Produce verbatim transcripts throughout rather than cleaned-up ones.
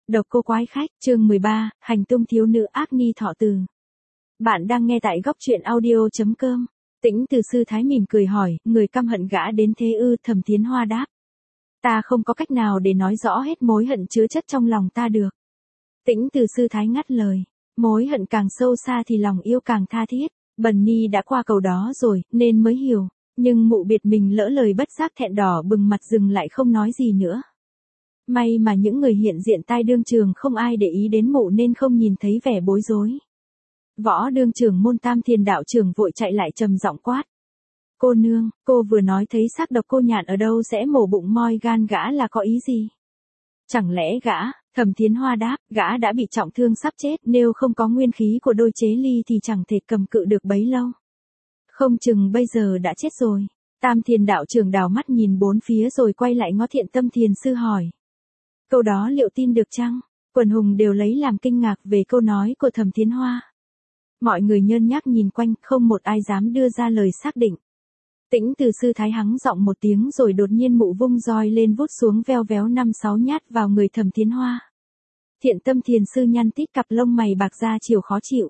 Độc cô quái khách, chương mười ba, hành tung thiếu nữ ác ni thọ từ. Bạn đang nghe tại góc truyện audio.com. Tĩnh Từ sư thái mỉm cười hỏi, người căm hận gã đến thế ư? Thẩm Thiến Hoa đáp. Ta không có cách nào để nói rõ hết mối hận chứa chất trong lòng ta được. Tĩnh Từ sư thái ngắt lời, mối hận càng sâu xa thì lòng yêu càng tha thiết. Bần ni đã qua cầu đó rồi, nên mới hiểu. Nhưng mụ biệt mình lỡ lời bất giác thẹn đỏ bừng mặt dừng lại không nói gì nữa. May mà những người hiện diện tai đương trường không ai để ý đến mụ nên không nhìn thấy vẻ bối rối. Võ đương trưởng Môn Tam Thiền đạo trưởng vội chạy lại trầm giọng quát. Cô nương, cô vừa nói thấy xác Độc Cô Nhạn ở đâu sẽ mổ bụng moi gan gã là có ý gì? Chẳng lẽ gã? Thẩm Thiến Hoa đáp, gã đã bị trọng thương sắp chết, nếu không có nguyên khí của đôi chế ly thì chẳng thể cầm cự được bấy lâu. Không chừng bây giờ đã chết rồi. Tam Thiền đạo trưởng đảo mắt nhìn bốn phía rồi quay lại ngó Thiện Tâm Thiền sư hỏi. Câu đó liệu tin được chăng? Quần hùng đều lấy làm kinh ngạc về câu nói của Thẩm Thiến Hoa. Mọi người nhơn nhác nhìn quanh, không một ai dám đưa ra lời xác định. Tĩnh Từ sư thái hắng giọng một tiếng rồi đột nhiên mụ vung roi lên vút xuống veo véo năm sáu nhát vào người Thẩm Thiến Hoa. Thiện Tâm Thiền sư nhăn tít cặp lông mày bạc ra chiều khó chịu.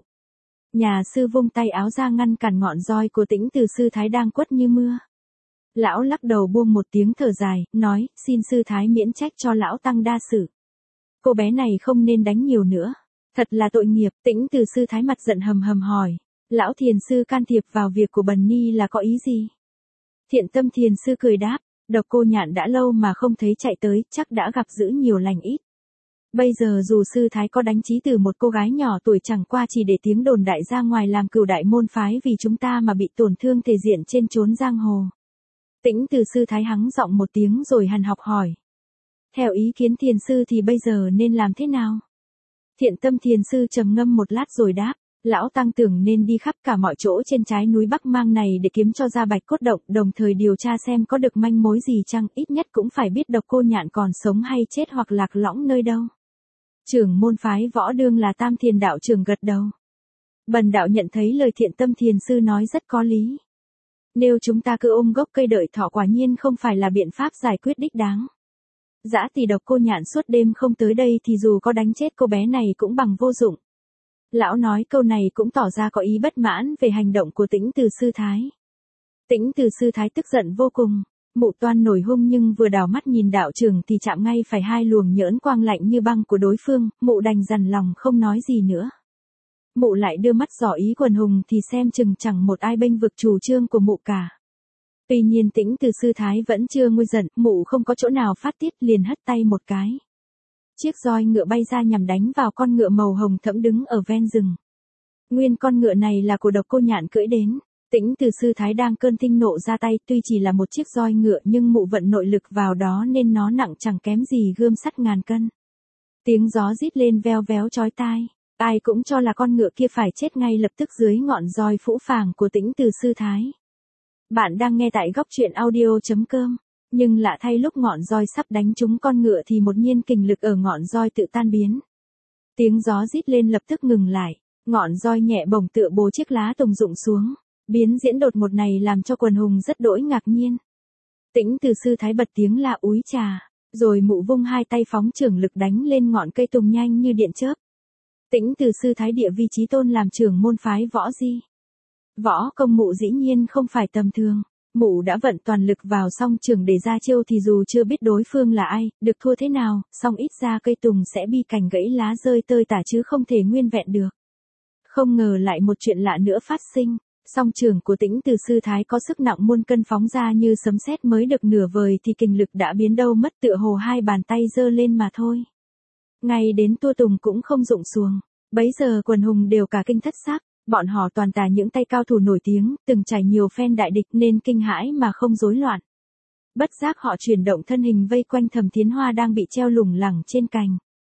Nhà sư vung tay áo ra ngăn cản ngọn roi của Tĩnh Từ sư thái đang quất như mưa. Lão lắc đầu buông một tiếng thở dài, nói, xin sư thái miễn trách cho lão tăng đa sự. Cô bé này không nên đánh nhiều nữa. Thật là tội nghiệp. Tĩnh Từ sư thái mặt giận hầm hầm hỏi. Lão thiền sư can thiệp vào việc của bần ni là có ý gì? Thiện Tâm Thiền sư cười đáp. Độc Cô Nhạn đã lâu mà không thấy chạy tới, chắc đã gặp dữ nhiều lành ít. Bây giờ dù sư thái có đánh trí từ một cô gái nhỏ tuổi chẳng qua chỉ để tiếng đồn đại ra ngoài làm cửu đại môn phái vì chúng ta mà bị tổn thương thể diện trên chốn giang hồ. Tĩnh Từ sư thái hắng giọng một tiếng rồi hằn học hỏi. Theo ý kiến thiền sư thì bây giờ nên làm thế nào? Thiện Tâm Thiền sư trầm ngâm một lát rồi đáp. Lão tăng tưởng nên đi khắp cả mọi chỗ trên trái núi Bắc Mang này để kiếm cho ra Bạch Cốt Động, đồng thời điều tra xem có được manh mối gì chăng, ít nhất cũng phải biết Độc Cô Nhạn còn sống hay chết hoặc lạc lõng nơi đâu. Trưởng môn phái Võ đương là Tam Thiền đạo trưởng gật đầu. Bần đạo nhận thấy lời Thiện Tâm Thiền sư nói rất có lý. Nếu chúng ta cứ ôm gốc cây đợi thỏ quả nhiên không phải là biện pháp giải quyết đích đáng. Dã tỷ Độc Cô Nhạn suốt đêm không tới đây thì dù có đánh chết cô bé này cũng bằng vô dụng. Lão nói câu này cũng tỏ ra có ý bất mãn về hành động của Tĩnh Từ sư thái. Tĩnh Từ sư thái tức giận vô cùng. Mụ toan nổi hung nhưng vừa đảo mắt nhìn đạo trưởng thì chạm ngay phải hai luồng nhỡn quang lạnh như băng của đối phương, mụ đành dằn lòng không nói gì nữa. Mụ lại đưa mắt dò ý quần hùng thì xem chừng chẳng một ai bênh vực chủ trương của mụ cả. Tuy nhiên Tĩnh Từ sư thái vẫn chưa nguôi giận, mụ không có chỗ nào phát tiết liền hất tay một cái. Chiếc roi ngựa bay ra nhằm đánh vào con ngựa màu hồng thẫm đứng ở ven rừng. Nguyên con ngựa này là của Độc Cô Nhạn cưỡi đến. Tĩnh Từ sư thái đang cơn thịnh nộ ra tay, tuy chỉ là một chiếc roi ngựa nhưng mụ vận nội lực vào đó nên nó nặng chẳng kém gì gươm sắt ngàn cân. Tiếng gió rít lên veo véo chói tai, ai cũng cho là con ngựa kia phải chết ngay lập tức dưới ngọn roi phũ phàng của Tĩnh Từ sư thái. Bạn đang nghe tại góc truyện audio.com, nhưng lạ thay lúc ngọn roi sắp đánh trúng con ngựa thì một nhiên kình lực ở ngọn roi tự tan biến. Tiếng gió rít lên lập tức ngừng lại, ngọn roi nhẹ bổng tựa bố chiếc lá tùng rụng xuống. Biến diễn đột ngột này làm cho quần hùng rất đỗi ngạc nhiên. Tĩnh Từ sư thái bật tiếng la úi trà, rồi mụ vung hai tay phóng trưởng lực đánh lên ngọn cây tùng nhanh như điện chớp. Tĩnh Từ sư thái địa vị chí tôn làm trưởng môn phái Võ Di. Võ công mụ dĩ nhiên không phải tầm thường. Mụ đã vận toàn lực vào song trường để ra chiêu thì dù chưa biết đối phương là ai, được thua thế nào, song ít ra cây tùng sẽ bi cành gãy lá rơi tơi tả chứ không thể nguyên vẹn được. Không ngờ lại một chuyện lạ nữa phát sinh. Song trường của Tĩnh Từ sư thái có sức nặng muôn cân phóng ra như sấm sét mới được nửa vời thì kình lực đã biến đâu mất, tựa hồ hai bàn tay giơ lên mà thôi. Ngay đến tua tùng cũng không rụng xuồng. Bấy giờ quần hùng đều cả kinh thất xác, bọn họ toàn tà những tay cao thủ nổi tiếng, từng trải nhiều phen đại địch nên kinh hãi mà không rối loạn. Bất giác họ chuyển động thân hình vây quanh Thẩm Thiến Hoa đang bị treo lủng lẳng trên cành.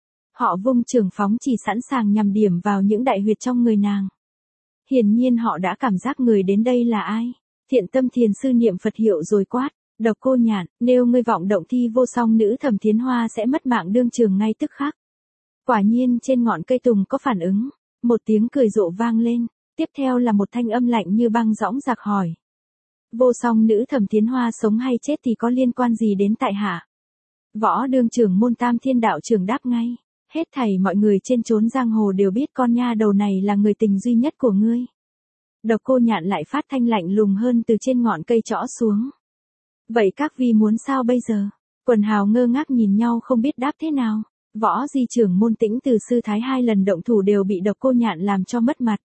Họ vung trường phóng chỉ sẵn sàng nhằm điểm vào những đại huyệt trong người nàng. Hiển nhiên họ đã cảm giác người đến đây là ai. Thiện Tâm Thiền sư niệm Phật hiệu rồi quát. Độc Cô Nhạn, nếu ngươi vọng động thi vô song nữ Thẩm Thiến Hoa sẽ mất mạng đương trường ngay tức khắc. Quả nhiên trên ngọn cây tùng có phản ứng. Một tiếng cười rộ vang lên. Tiếp theo là một thanh âm lạnh như băng dõng dạc hỏi. Vô song nữ Thẩm Thiến Hoa sống hay chết thì có liên quan gì đến tại hạ? Võ đương trưởng Môn Tam Thiên đạo trưởng đáp ngay. Hết thảy mọi người trên chốn giang hồ đều biết con nha đầu này là người tình duy nhất của ngươi. Độc Cô Nhạn lại phát thanh lạnh lùng hơn từ trên ngọn cây trõ xuống. Vậy các vi muốn sao bây giờ? Quần hào ngơ ngác nhìn nhau không biết đáp thế nào. Võ di trưởng môn Tĩnh Từ sư thái hai lần động thủ đều bị Độc Cô Nhạn làm cho mất mặt.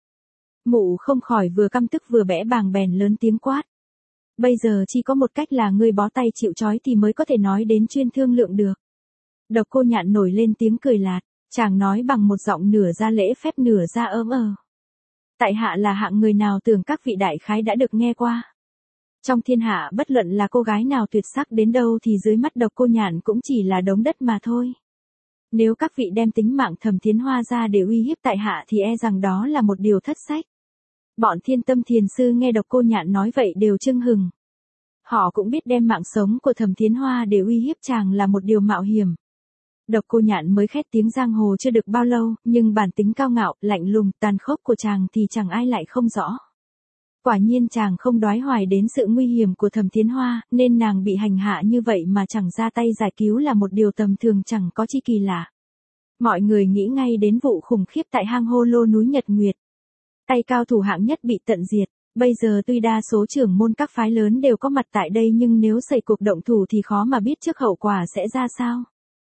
Mụ không khỏi vừa căm tức vừa bẽ bàng bèn lớn tiếng quát. Bây giờ chỉ có một cách là ngươi bó tay chịu trói thì mới có thể nói đến chuyên thương lượng được. Độc Cô Nhạn nổi lên tiếng cười lạt, chàng nói bằng một giọng nửa ra lễ phép nửa ra ớm ờ. Tại hạ là hạng người nào tưởng các vị đại khái đã được nghe qua. Trong thiên hạ bất luận là cô gái nào tuyệt sắc đến đâu thì dưới mắt Độc Cô Nhạn cũng chỉ là đống đất mà thôi. Nếu các vị đem tính mạng Thẩm Thiến Hoa ra để uy hiếp tại hạ thì e rằng đó là một điều thất sách. Bọn Thiên Tâm Thiền sư nghe Độc Cô Nhạn nói vậy đều chưng hừng. Họ cũng biết đem mạng sống của Thẩm Thiến Hoa để uy hiếp chàng là một điều mạo hiểm. Độc Cô Nhạn mới khét tiếng giang hồ chưa được bao lâu, nhưng bản tính cao ngạo, lạnh lùng, tàn khốc của chàng thì chẳng ai lại không rõ. Quả nhiên chàng không đoái hoài đến sự nguy hiểm của Thẩm Thiến Hoa, nên nàng bị hành hạ như vậy mà chẳng ra tay giải cứu là một điều tầm thường chẳng có chi kỳ lạ. Mọi người nghĩ ngay đến vụ khủng khiếp tại hang hô lô núi Nhật Nguyệt. Tay cao thủ hạng nhất bị tận diệt, bây giờ tuy đa số trưởng môn các phái lớn đều có mặt tại đây nhưng nếu xảy cuộc động thủ thì khó mà biết trước hậu quả sẽ ra sao.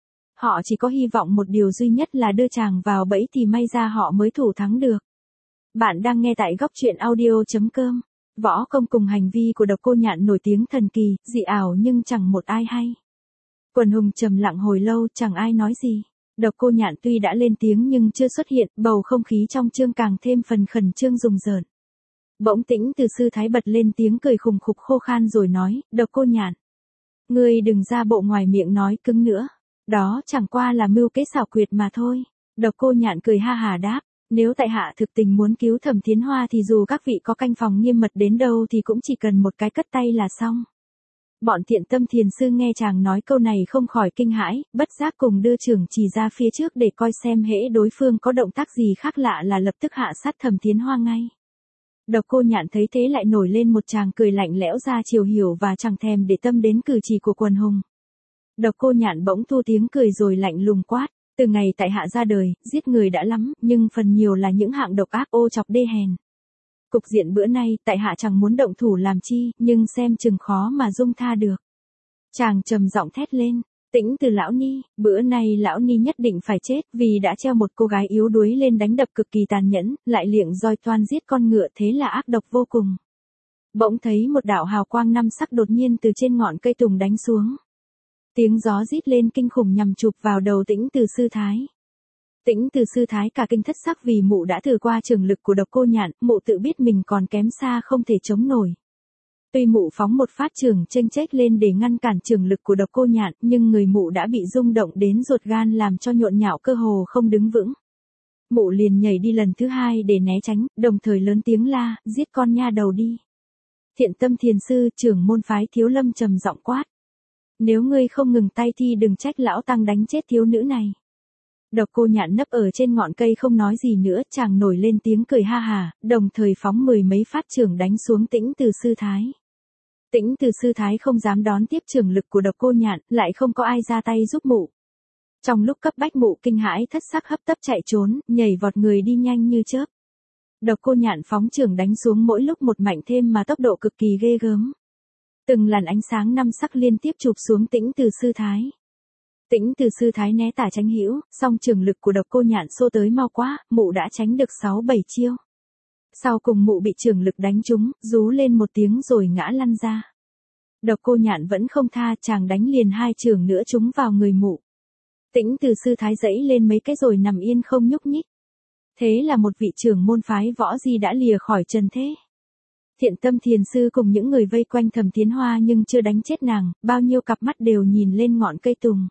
Họ chỉ có hy vọng một điều duy nhất là đưa chàng vào bẫy thì may ra họ mới thủ thắng được. Bạn đang nghe tại góc truyện audio chấm com. Võ công cùng hành vi của Độc Cô Nhạn nổi tiếng thần kỳ, dị ảo nhưng chẳng một ai hay. Quần hùng trầm lặng hồi lâu chẳng ai nói gì. Độc Cô Nhạn tuy đã lên tiếng nhưng chưa xuất hiện, bầu không khí trong chương càng thêm phần khẩn trương rùng rợn. Bỗng Tĩnh Từ sư thái bật lên tiếng cười khùng khục khô khan rồi nói, Độc Cô Nhạn, ngươi đừng ra bộ ngoài miệng nói cứng nữa. Đó chẳng qua là mưu kế xảo quyệt mà thôi. Độc Cô Nhạn cười ha hà đáp, nếu tại hạ thực tình muốn cứu Thẩm Thiến Hoa thì dù các vị có canh phòng nghiêm mật đến đâu thì cũng chỉ cần một cái cất tay là xong. Bọn Thiện Tâm Thiền sư nghe chàng nói câu này không khỏi kinh hãi, bất giác cùng đưa trưởng chỉ ra phía trước để coi xem hễ đối phương có động tác gì khác lạ là lập tức hạ sát Thẩm Thiến Hoa ngay. Độc Cô Nhạn thấy thế lại nổi lên một tràng cười lạnh lẽo ra chiều hiểu và chẳng thèm để tâm đến cử chỉ của quần hùng. Độc Cô Nhạn bỗng thu tiếng cười rồi lạnh lùng quát, từ ngày tại hạ ra đời, giết người đã lắm, nhưng phần nhiều là những hạng độc ác ô chọc đê hèn. Cục diện bữa nay, tại hạ chẳng muốn động thủ làm chi, nhưng xem chừng khó mà dung tha được. Chàng trầm giọng thét lên, Tĩnh Từ lão ni, bữa nay lão ni nhất định phải chết, vì đã treo một cô gái yếu đuối lên đánh đập cực kỳ tàn nhẫn, lại liệng roi toan giết con ngựa, thế là ác độc vô cùng. Bỗng thấy một đạo hào quang năm sắc đột nhiên từ trên ngọn cây tùng đánh xuống. Tiếng gió rít lên kinh khủng nhằm chụp vào đầu Tĩnh Từ sư thái. Tĩnh Từ sư thái cả kinh thất sắc vì mụ đã thử qua trường lực của Độc Cô Nhạn, mụ tự biết mình còn kém xa không thể chống nổi. Tuy mụ phóng một phát trường chênh chếch lên để ngăn cản trường lực của Độc Cô Nhạn, nhưng người mụ đã bị rung động đến ruột gan làm cho nhộn nhạo cơ hồ không đứng vững. Mụ liền nhảy đi lần thứ hai để né tránh, đồng thời lớn tiếng la, giết con nha đầu đi. Thiện Tâm Thiền sư, trưởng môn phái Thiếu Lâm trầm giọng quát. Nếu ngươi không ngừng tay thì đừng trách lão tăng đánh chết thiếu nữ này. Độc Cô Nhạn nấp ở trên ngọn cây không nói gì nữa, chàng nổi lên tiếng cười ha hà, đồng thời phóng mười mấy phát trưởng đánh xuống Tĩnh Từ sư thái. Tĩnh Từ sư thái không dám đón tiếp trưởng lực của Độc Cô Nhạn, lại không có ai ra tay giúp mụ. Trong lúc cấp bách mụ kinh hãi thất sắc hấp tấp chạy trốn, nhảy vọt người đi nhanh như chớp. Độc Cô Nhạn phóng trưởng đánh xuống mỗi lúc một mạnh thêm mà tốc độ cực kỳ ghê gớm. Từng làn ánh sáng năm sắc liên tiếp chụp xuống Tĩnh Từ sư thái. Tĩnh Từ sư thái né tả tránh hữu, song trường lực của Độc Cô Nhạn xô tới mau quá, mụ đã tránh được sáu bảy chiêu. Sau cùng mụ bị trường lực đánh trúng, rú lên một tiếng rồi ngã lăn ra. Độc Cô Nhạn vẫn không tha, chàng đánh liền hai trường nữa trúng vào người mụ. Tĩnh Từ sư thái dẫy lên mấy cái rồi nằm yên không nhúc nhích. Thế là một vị trưởng môn phái Võ Di đã lìa khỏi trần thế. Thiện Tâm Thiền sư cùng những người vây quanh Thẩm Thiến Hoa nhưng chưa đánh chết nàng, bao nhiêu cặp mắt đều nhìn lên ngọn cây tùng.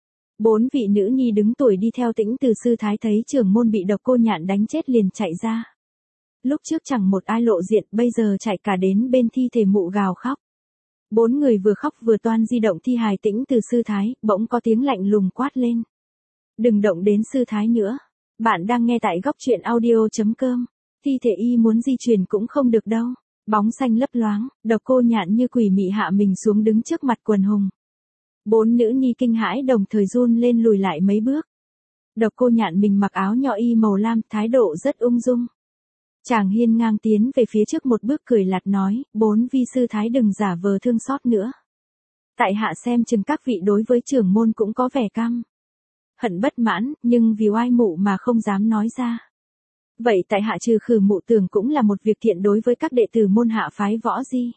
Bốn vị nữ nhi đứng tuổi đi theo Tĩnh Từ sư thái thấy trưởng môn bị Độc Cô Nhạn đánh chết liền chạy ra. Lúc trước chẳng một ai lộ diện, bây giờ chạy cả đến bên thi thể mụ gào khóc. Bốn người vừa khóc vừa toan di động thi hài Tĩnh Từ sư thái, bỗng có tiếng lạnh lùng quát lên. Đừng động đến sư thái nữa. Bạn đang nghe tại góc truyện audio chấm com. Thi thể y muốn di chuyển cũng không được đâu. Bóng xanh lấp loáng, Độc Cô Nhạn như quỷ mị hạ mình xuống đứng trước mặt quần hùng. Bốn nữ nhi kinh hãi đồng thời run lên lùi lại mấy bước. Độc Cô Nhạn mình mặc áo nho y màu lam, thái độ rất ung dung. Chàng hiên ngang tiến về phía trước một bước cười lạt nói, bốn vi sư thái đừng giả vờ thương xót nữa. Tại hạ xem chừng các vị đối với trưởng môn cũng có vẻ căm hận bất mãn, nhưng vì oai mụ mà không dám nói ra. Vậy tại hạ trừ khử mụ tưởng cũng là một việc thiện đối với các đệ tử môn hạ phái Võ Di.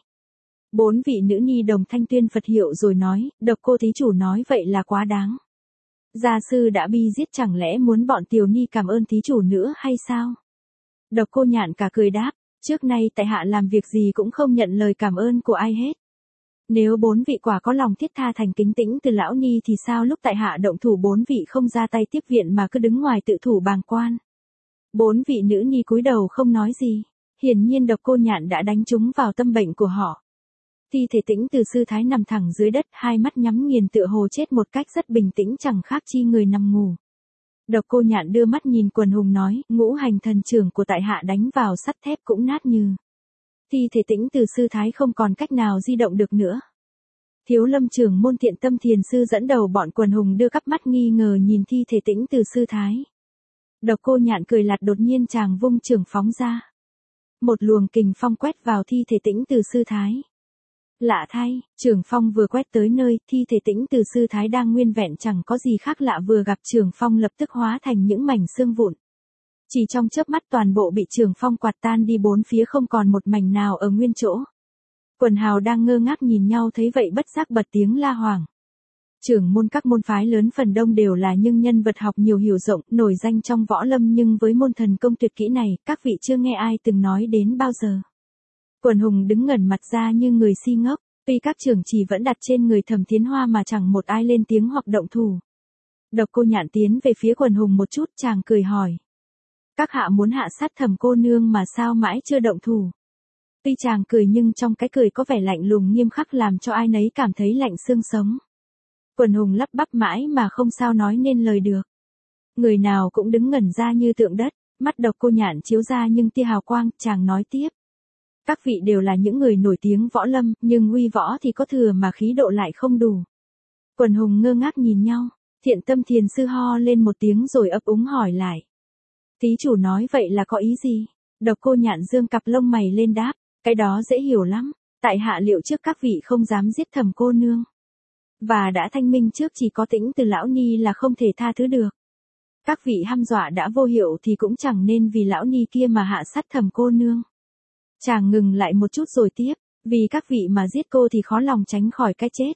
Bốn vị nữ nhi đồng thanh tuyên Phật hiệu rồi nói, Độc Cô thí chủ nói vậy là quá đáng. Gia sư đã bi giết chẳng lẽ muốn bọn tiểu ni cảm ơn thí chủ nữa hay sao? Độc Cô Nhạn cả cười đáp, trước nay tại hạ làm việc gì cũng không nhận lời cảm ơn của ai hết. Nếu bốn vị quả có lòng thiết tha thành kính tĩnh từ lão ni thì sao lúc tại hạ động thủ bốn vị không ra tay tiếp viện mà cứ đứng ngoài tự thủ bàng quan. Bốn vị nữ nhi cúi đầu không nói gì, hiển nhiên Độc Cô Nhạn đã đánh trúng vào tâm bệnh của họ. Thi thể Tĩnh Từ sư thái nằm thẳng dưới đất, hai mắt nhắm nghiền tựa hồ chết một cách rất bình tĩnh chẳng khác chi người nằm ngủ. Độc Cô Nhạn đưa mắt nhìn Quần Hùng nói, ngũ hành thần trưởng của tại hạ đánh vào sắt thép cũng nát như. Thi thể Tĩnh Từ sư thái không còn cách nào di động được nữa. Thiếu Lâm trưởng môn Thiện Tâm thiền sư dẫn đầu bọn Quần Hùng đưa cắp mắt nghi ngờ nhìn thi thể Tĩnh Từ sư thái. Độc Cô Nhạn cười lạt đột nhiên chàng vung trường phóng ra. Một luồng kình phong quét vào thi thể Tĩnh Từ sư thái. Lạ thay, trường phong vừa quét tới nơi, thi thể Tĩnh Từ sư thái đang nguyên vẹn chẳng có gì khác lạ vừa gặp trường phong lập tức hóa thành những mảnh xương vụn. Chỉ trong chớp mắt toàn bộ bị trường phong quạt tan đi bốn phía không còn một mảnh nào ở nguyên chỗ. Quần hào đang ngơ ngác nhìn nhau thấy vậy bất giác bật tiếng la hoảng. Trưởng môn các môn phái lớn phần đông đều là những nhân vật học nhiều hiểu rộng, nổi danh trong võ lâm nhưng với môn thần công tuyệt kỹ này, các vị chưa nghe ai từng nói đến bao giờ. Quần Hùng đứng ngẩn mặt ra như người si ngốc, tuy các trưởng chỉ vẫn đặt trên người Thẩm Thiến Hoa mà chẳng một ai lên tiếng hoặc động thủ. Độc Cô Nhạn tiến về phía Quần Hùng một chút, chàng cười hỏi. Các hạ muốn hạ sát Thẩm cô nương mà sao mãi chưa động thủ? Tuy chàng cười nhưng trong cái cười có vẻ lạnh lùng nghiêm khắc làm cho ai nấy cảm thấy lạnh xương sống. Quần Hùng lắp bắp mãi mà không sao nói nên lời được. Người nào cũng đứng ngẩn ra như tượng đất, mắt Độc Cô Nhạn chiếu ra nhưng tia hào quang, chàng nói tiếp. Các vị đều là những người nổi tiếng võ lâm, nhưng uy võ thì có thừa mà khí độ lại không đủ. Quần Hùng ngơ ngác nhìn nhau, Thiện Tâm thiền sư ho lên một tiếng rồi ấp úng hỏi lại. Thí chủ nói vậy là có ý gì? Độc Cô Nhạn dương cặp lông mày lên đáp, cái đó dễ hiểu lắm, tại hạ liệu trước các vị không dám giết Thẩm cô nương. Và đã thanh minh trước chỉ có Tĩnh Từ lão ni là không thể tha thứ được. Các vị hăm dọa đã vô hiệu thì cũng chẳng nên vì lão ni kia mà hạ sát Thẩm cô nương. Chàng ngừng lại một chút rồi tiếp, vì các vị mà giết cô thì khó lòng tránh khỏi cái chết.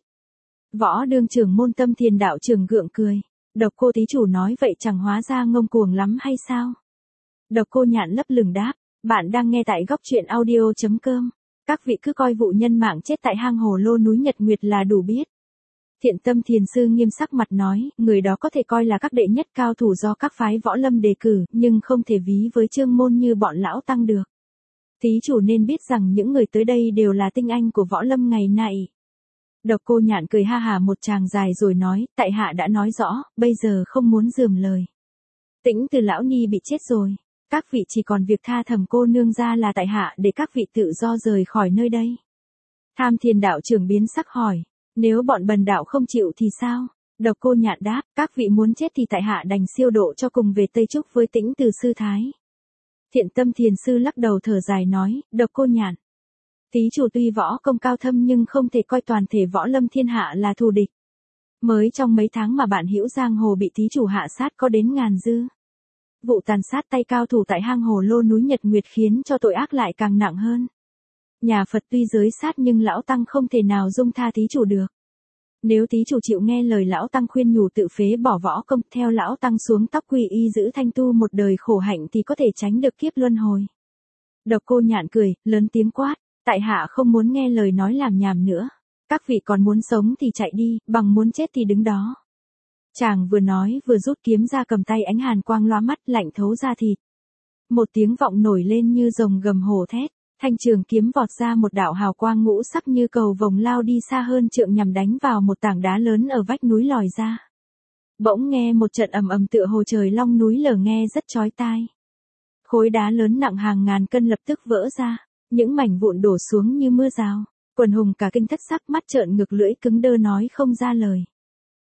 Võ đương trưởng môn Tâm Thiền đạo trưởng gượng cười, Độc Cô thí chủ nói vậy chẳng hóa ra ngông cuồng lắm hay sao? Độc Cô Nhạn lấp lửng đáp, bạn đang nghe tại góc truyện audio chấm com. Các vị cứ coi vụ nhân mạng chết tại hang hồ lô núi Nhật Nguyệt là đủ biết. Thiện Tâm thiền sư nghiêm sắc mặt nói, người đó có thể coi là các đệ nhất cao thủ do các phái võ lâm đề cử, nhưng không thể ví với Trương môn như bọn lão tăng được. Thí chủ nên biết rằng những người tới đây đều là tinh anh của võ lâm ngày nay. Độc Cô Nhạn cười ha hà một tràng dài rồi nói, tại hạ đã nói rõ, bây giờ không muốn rườm lời. Tĩnh Từ lão ni bị chết rồi, các vị chỉ còn việc tha Thẩm cô nương ra là tại hạ để các vị tự do rời khỏi nơi đây. Tham Thiền đạo trưởng biến sắc hỏi, nếu bọn bần đạo không chịu thì sao? Độc Cô Nhạn đáp, các vị muốn chết thì tại hạ đành siêu độ cho cùng về Tây Trúc với Tĩnh Từ sư thái. Thiện Tâm thiền sư lắc đầu thở dài nói, Độc Cô Nhạn. Thí chủ tuy võ công cao thâm nhưng không thể coi toàn thể võ lâm thiên hạ là thù địch. Mới trong mấy tháng mà bản hữu giang hồ bị thí chủ hạ sát có đến ngàn dư. Vụ tàn sát tay cao thủ tại hang hồ lô núi Nhật Nguyệt khiến cho tội ác lại càng nặng hơn. Nhà Phật tuy giới sát nhưng lão tăng không thể nào dung tha thí chủ được. Nếu thí chủ chịu nghe lời lão tăng khuyên nhủ tự phế bỏ võ công, theo lão tăng xuống tóc quy y giữ thanh tu một đời khổ hạnh thì có thể tránh được kiếp luân hồi. Độc Cô Nhạn cười, lớn tiếng quát, tại hạ không muốn nghe lời nói làm nhảm nữa. Các vị còn muốn sống thì chạy đi, bằng muốn chết thì đứng đó. Chàng vừa nói vừa rút kiếm ra cầm tay ánh hàn quang lóa mắt lạnh thấu da thịt. Một tiếng vọng nổi lên như rồng gầm hổ thét, thanh trường kiếm vọt ra một đạo hào quang ngũ sắc như cầu vồng lao đi xa hơn trượng nhằm đánh vào một tảng đá lớn ở vách núi lòi ra. Bỗng nghe một trận ầm ầm tựa hồ trời long núi lở nghe rất chói tai. Khối đá lớn nặng hàng ngàn cân lập tức vỡ ra, những mảnh vụn đổ xuống như mưa rào. Quần Hùng cả kinh thất sắc mắt trợn ngược lưỡi cứng đơ nói không ra lời.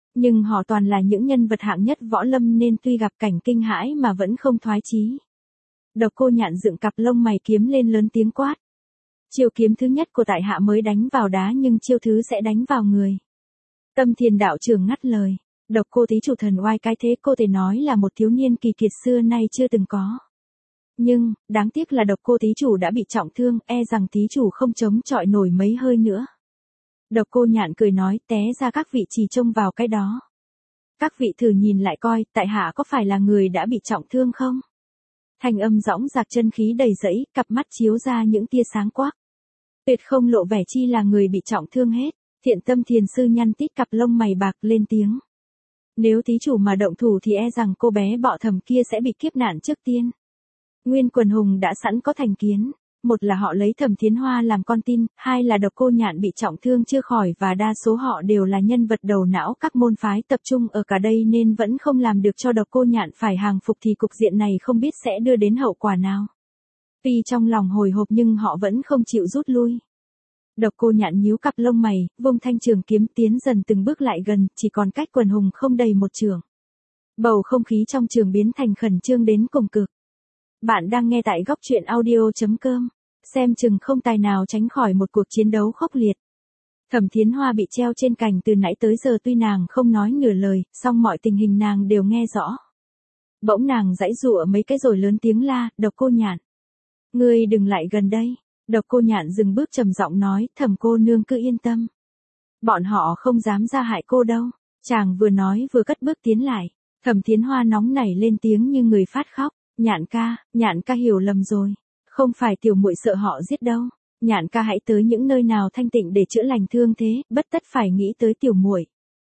Nhưng họ toàn là những nhân vật hạng nhất võ lâm nên tuy gặp cảnh kinh hãi mà vẫn không thoái chí. Độc Cô Nhạn dựng cặp lông mày kiếm lên lớn tiếng quát. Chiêu kiếm thứ nhất của tại hạ mới đánh vào đá nhưng chiêu thứ sẽ đánh vào người. Tâm Thiền đạo trưởng ngắt lời. Độc Cô thí chủ thần oai cái thế cô thể nói là một thiếu niên kỳ kiệt xưa nay chưa từng có. Nhưng, đáng tiếc là Độc Cô thí chủ đã bị trọng thương, e rằng thí chủ không chống chọi nổi mấy hơi nữa. Độc Cô Nhạn cười nói, té ra các vị chỉ trông vào cái đó. Các vị thử nhìn lại coi, tại hạ có phải là người đã bị trọng thương không? Thanh âm dõng dạc chân khí đầy dẫy, cặp mắt chiếu ra những tia sáng quắc. Tuyệt không lộ vẻ chi là người bị trọng thương hết. Thiện Tâm Thiền sư nhăn tít cặp lông mày bạc lên tiếng. Nếu thí chủ mà động thủ thì e rằng cô bé bọ thầm kia sẽ bị kiếp nạn trước tiên. Nguyên Quần Hùng đã sẵn có thành kiến. Một là họ lấy Thẩm Thiến Hoa làm con tin, hai là Độc Cô Nhạn bị trọng thương chưa khỏi và đa số họ đều là nhân vật đầu não các môn phái tập trung ở cả đây nên vẫn không làm được cho Độc Cô Nhạn phải hàng phục thì cục diện này không biết sẽ đưa đến hậu quả nào. Tuy trong lòng hồi hộp nhưng họ vẫn không chịu rút lui. Độc Cô Nhạn nhíu cặp lông mày, vung thanh trường kiếm tiến dần từng bước lại gần, chỉ còn cách Quần Hùng không đầy một trường. Bầu không khí trong trường biến thành khẩn trương đến cùng cực. Bạn đang nghe tại góc truyện audio chấm com. Xem chừng không tài nào tránh khỏi một cuộc chiến đấu khốc liệt. Thẩm Thiến Hoa bị treo trên cành từ nãy tới giờ tuy nàng không nói nửa lời, song mọi tình hình nàng đều nghe rõ. Bỗng nàng giãy giụa mấy cái rồi lớn tiếng la, Độc Cô Nhạn. Ngươi đừng lại gần đây. Độc Cô Nhạn dừng bước trầm giọng nói, Thẩm cô nương cứ yên tâm. Bọn họ không dám ra hại cô đâu. Chàng vừa nói vừa cất bước tiến lại. Thẩm Thiến Hoa nóng nảy lên tiếng như người phát khóc. Nhạn ca, Nhạn ca hiểu lầm rồi. Không phải tiểu muội sợ họ giết đâu. Nhạn ca hãy tới những nơi nào thanh tịnh để chữa lành thương thế, bất tất phải nghĩ tới tiểu muội.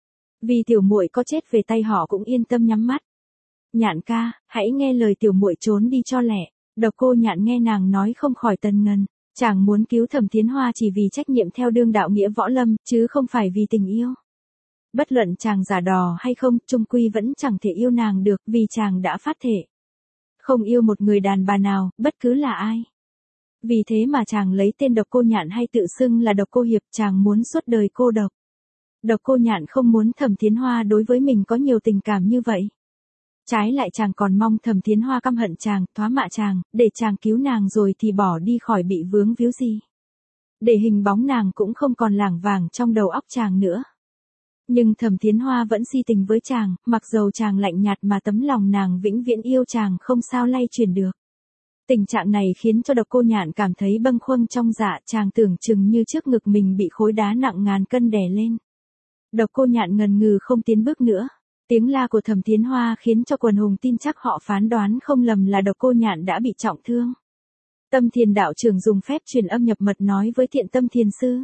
Vì tiểu muội có chết về tay họ cũng yên tâm nhắm mắt. Nhạn ca, hãy nghe lời tiểu muội trốn đi cho lẹ. Độc Cô Nhạn nghe nàng nói không khỏi tần ngần. Chàng muốn cứu Thẩm Thiến Hoa chỉ vì trách nhiệm theo đương đạo nghĩa võ lâm, chứ không phải vì tình yêu. Bất luận chàng giả đò hay không, chung quy vẫn chẳng thể yêu nàng được vì chàng đã phát thể. Không yêu một người đàn bà nào, bất cứ là ai. Vì thế mà chàng lấy tên Độc Cô Nhạn hay tự xưng là Độc Cô Hiệp, chàng muốn suốt đời cô độc. Độc Cô Nhạn không muốn Thẩm Thiến Hoa đối với mình có nhiều tình cảm như vậy. Trái lại chàng còn mong Thẩm Thiến Hoa căm hận chàng, thoá mạ chàng, để chàng cứu nàng rồi thì bỏ đi khỏi bị vướng víu gì. Để hình bóng nàng cũng không còn lảng vảng trong đầu óc chàng nữa. Nhưng Thẩm Thiến Hoa vẫn si tình với chàng, mặc dầu chàng lạnh nhạt mà tấm lòng nàng vĩnh viễn yêu chàng không sao lay chuyển được. Tình trạng này khiến cho Độc Cô Nhạn cảm thấy bâng khuâng trong dạ, chàng tưởng chừng như trước ngực mình bị khối đá nặng ngàn cân đè lên. Độc Cô Nhạn ngần ngừ không tiến bước nữa. Tiếng la của Thẩm Thiến Hoa khiến cho Quần Hùng tin chắc họ phán đoán không lầm là Độc Cô Nhạn đã bị trọng thương. Tâm Thiền đạo trưởng dùng phép truyền âm nhập mật nói với Thiện Tâm Thiền sư.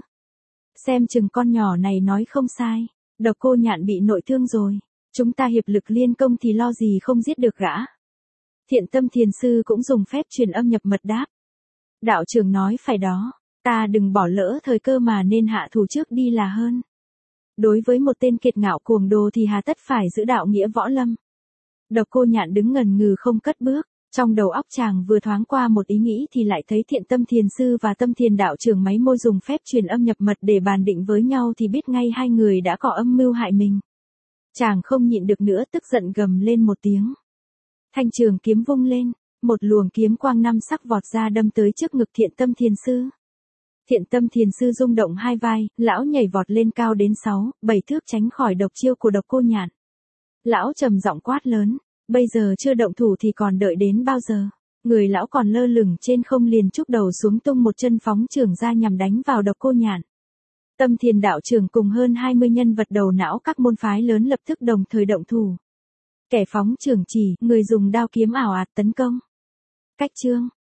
Xem chừng con nhỏ này nói không sai. Độc Cô Nhạn bị nội thương rồi. Chúng ta hiệp lực liên công thì lo gì không giết được gã. Thiện Tâm Thiền sư cũng dùng phép truyền âm nhập mật đáp. Đạo trưởng nói phải đó. Ta đừng bỏ lỡ thời cơ mà nên hạ thủ trước đi là hơn. Đối với một tên kiệt ngạo cuồng đồ thì hà tất phải giữ đạo nghĩa võ lâm. Độc Cô Nhạn đứng ngần ngừ không cất bước. Trong đầu óc chàng vừa thoáng qua một ý nghĩ thì lại thấy Thiện Tâm Thiền sư và Tâm Thiền đạo trưởng máy môi dùng phép truyền âm nhập mật để bàn định với nhau thì biết ngay hai người đã có âm mưu hại mình. Chàng không nhịn được nữa tức giận gầm lên một tiếng. Thanh trường kiếm vung lên, một luồng kiếm quang năm sắc vọt ra đâm tới trước ngực Thiện Tâm Thiền sư. Thiện Tâm Thiền sư rung động hai vai, lão nhảy vọt lên cao đến sáu, bảy thước tránh khỏi độc chiêu của Độc Cô Nhạn. Lão trầm giọng quát lớn, bây giờ chưa động thủ thì còn đợi đến bao giờ? Người lão còn lơ lửng trên không liền chúc đầu xuống tung một chân phóng chưởng ra nhằm đánh vào Độc Cô Nhạn. Tâm Thiền đạo trưởng cùng hơn hai mươi nhân vật đầu não các môn phái lớn lập tức đồng thời động thủ. Kẻ phóng chưởng chỉ, người dùng đao kiếm ảo ạt tấn công. Cách chương